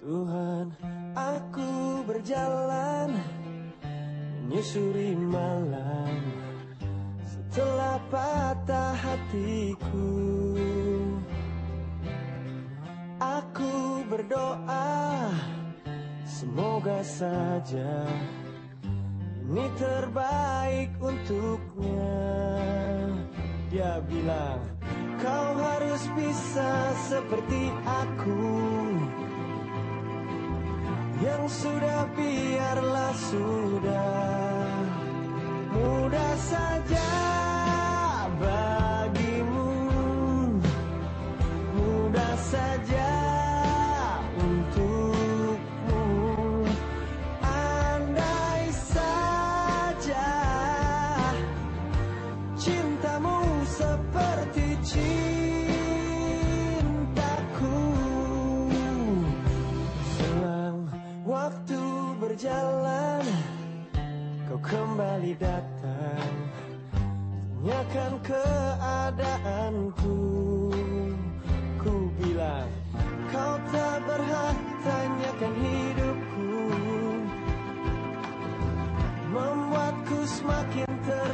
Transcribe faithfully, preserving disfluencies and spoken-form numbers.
Tuhan, aku berjalan menyusuri malam setelah patah hatiku. Aku berdoa, semoga saja ini terbaik untuknya. Dia bilang, kau harus bisa seperti aku. Yang sudah biarlah sudah, mudah saja bagimu, mudah saja untukmu. Andai saja cintamu seperti cintaku. Selang waktu berjalan, kau kembali datang, tanyakan keadaanku. Ku bilang, kau tak berhak tanyakan hidupku, membuatku semakin ter